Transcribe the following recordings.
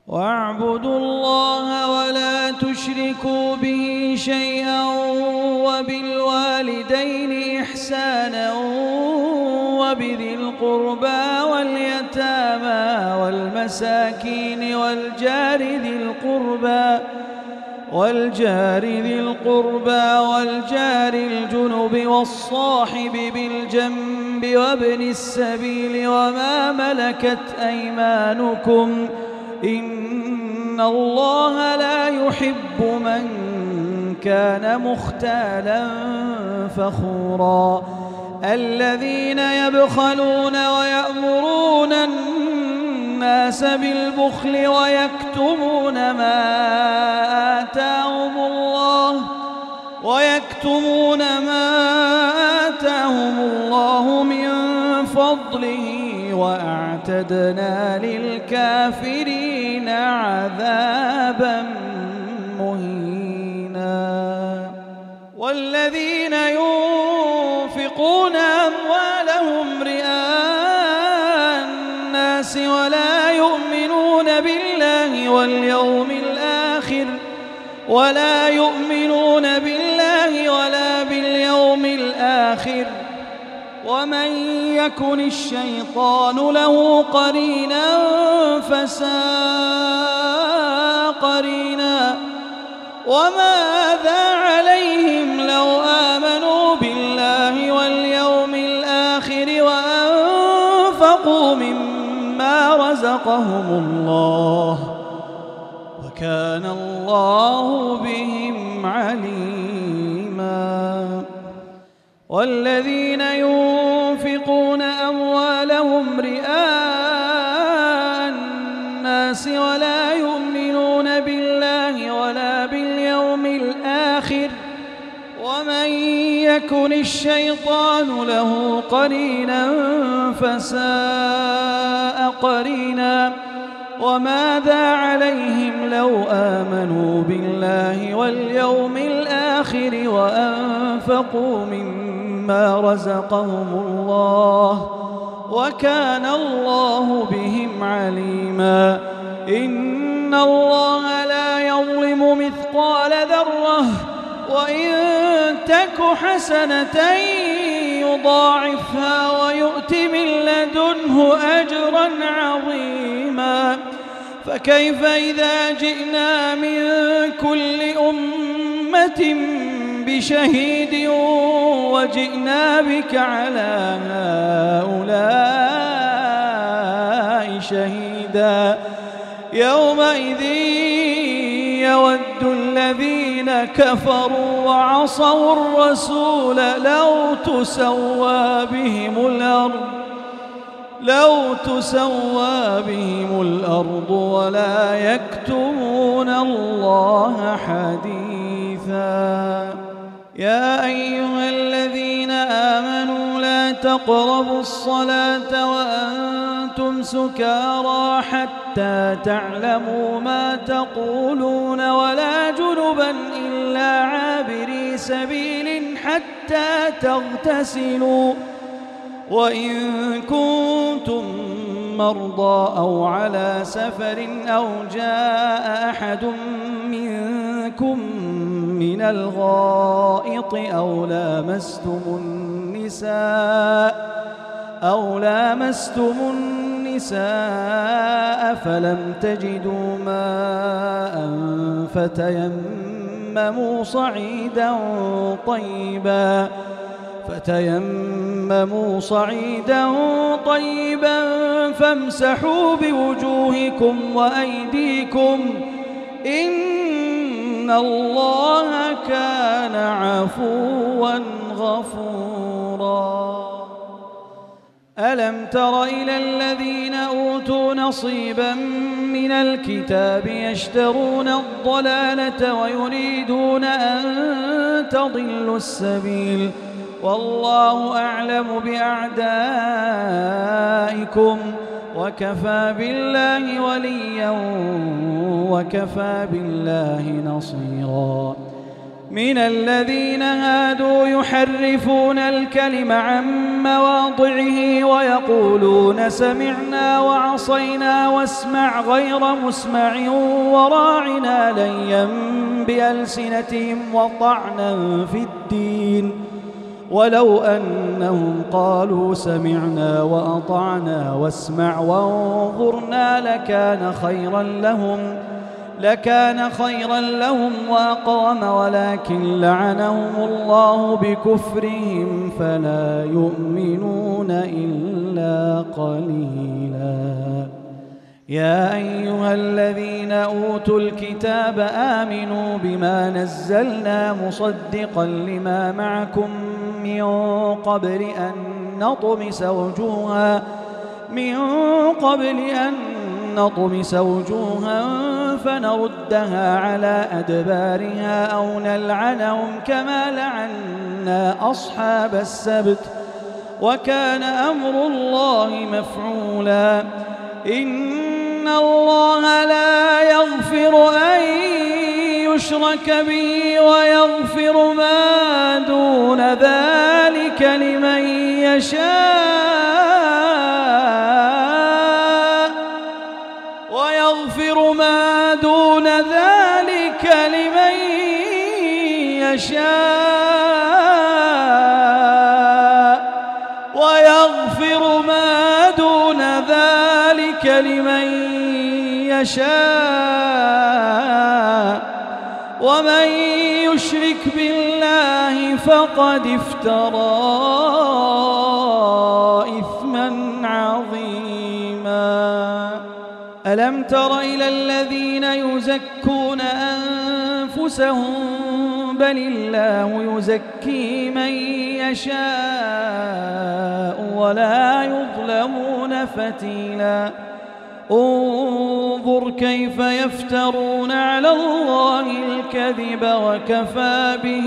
واعبدوا الله ولا تشركوا به شيئا وبالوالدين إحسانا وبذي القربى واليتامى والمساكين والجار ذي القربى والجار الجنب والصاحب بالجنب وابن السبيل وما ملكت أيمانكم إن الله لا يحب من كان مختالا فخورا الذين يبخلون ويأمرون الناس بالبخل ويكتمون ما آتاهم الله من فضله وأعتدنا للكافرين عذابا مهينا والذين ينفقون أموالهم رئاء الناس ولا يؤمنون بالله ولا باليوم الآخر ومن يكن الشيطان له قرينا فساء قرينا وماذا عليهم لو آمنوا بالله واليوم الآخر وأنفقوا مما رزقهم الله وكان الله بهم عليما والذين ينفقون أموالهم رئاء الناس ولا يؤمنون بالله ولا باليوم الآخر ومن يكن الشيطان له قرينا فساء قرينا وماذا عليهم لو آمنوا بالله واليوم الآخر وأنفقوا مما رزقهم الله وكان الله بهم عليما إن الله لا يظلم مثقال ذرة وإن تك حسنة يضاعفها ويؤت من لدنه أجرا عظيما فكيف إذا جئنا من كل أمة بشهيد وجئنا بك على هؤلاء شهيدا يومئذ يود الذين كفروا وعصوا الرسول لو تسوى بهم الأرض ولا يكتمون الله حديثا يا أيها الذين آمنوا لا تقربوا الصلاة وأنتم سكارى حتى تعلموا ما تقولون ولا جنبا إلا عابري سبيل حتى تغتسلوا وإن كنتم مرضى أو على سفر أو جاء أحد منكم من الغائط أو لامستم النساء فلم تجدوا ماء فتيمموا صعيدا طيبا فامسحوا بوجوهكم وأيديكم إن الله كان عفوا غفورا ألم تر إلى الذين أوتوا نصيبا من الكتاب يشترون الضلالة ويريدون أن تضلوا السبيل والله أعلم بأعدائكم وكفى بالله وليا وكفى بالله نصيرا من الذين هادوا يحرفون الكلم عن مواضعه ويقولون سمعنا وعصينا واسمع غير مسمع وراعنا ليا بألسنتهم وطعنا في الدين ولو أنهم قالوا سمعنا وأطعنا واسمع وانظرنا لكان خيرا لهم وأقوم ولكن لعنهم الله بكفرهم فلا يؤمنون إلا قليلا. يا أيها الذين أوتوا الكتاب آمنوا بما نزلنا مصدقا لما معكم من قبل أن نطمس وجوها فنردها على أدبارها أو نلعنهم كما لعنا أصحاب السبت وكان أمر الله مفعولا. إن الله لا يغفر أن يشرك به ويغفر ما دون ذلك لمن يشاء ومن يشرك بالله فقد افترى إثما عظيما. ألم تر إلى الذين يزكون أنفسهم بل الله يزكي من يشاء ولا يظلمون فتيلا. انظر كيف يفترون على الله الكذب وكفى به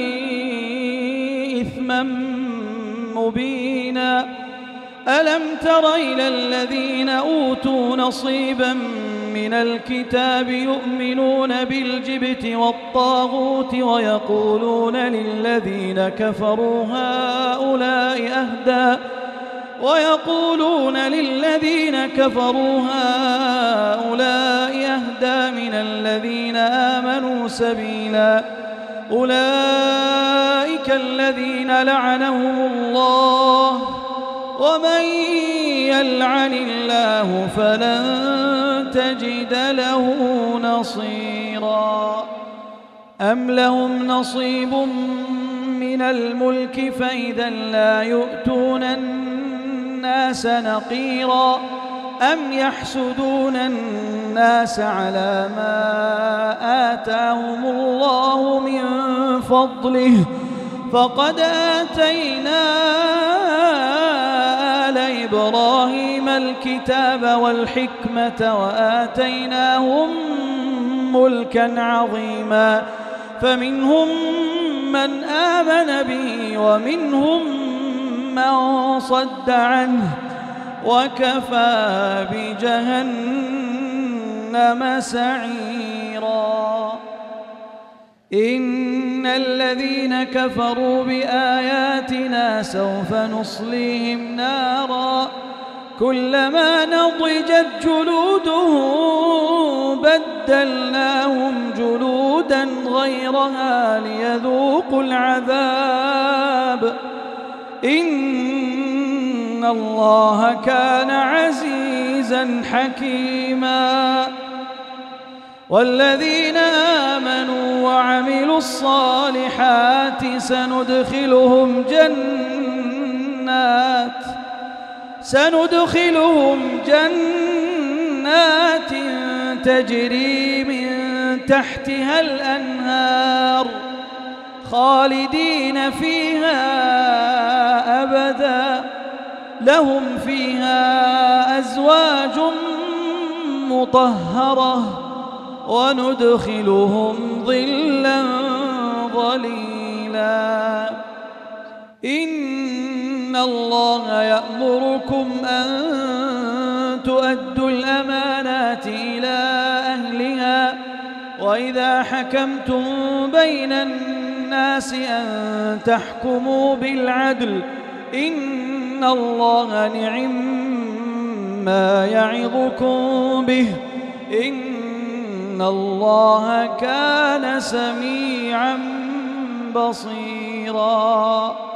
إثما مبينا. ألم تر إلى الذين أوتوا نصيبا من الكتاب يؤمنون بالجبت والطاغوت ويقولون للذين كفروا هؤلاء أهدى من الذين آمنوا سبيلا. أولئك الذين لعنهم الله ومن يلعن الله فلن تجد له نصيرا. أم لهم نصيب من الملك فإذا لا يؤتون الناس نقيرا. أم يحسدون الناس على ما آتاهم الله من فضله فقد آتينا آل إبراهيم الكتاب والحكمة وآتيناهم ملكا عظيما. فمنهم من آمن به ومنهم من صد عنه وكفى بجهنم سعيرا. إن الذين كفروا بآياتنا سوف نصليهم نارا كلما نضجت جلودهم بدلناهم جلودا غيرها ليذوقوا العذاب إن الله كان عزيزا حكيما. والذين آمنوا وعملوا الصالحات سندخلهم جنات تجري من تحتها الأنهار خالدين فيها أبدا لهم فيها أزواج مطهرة وندخلهم ظلا ظليلا. إن الله يأمركم أن تؤدوا الأمانات إلى أهلها وإذا حكمتم بين الناس أن تحكموا بالعدل إن الله نعما يعظكم به إن الله كان سميعا بصيرا.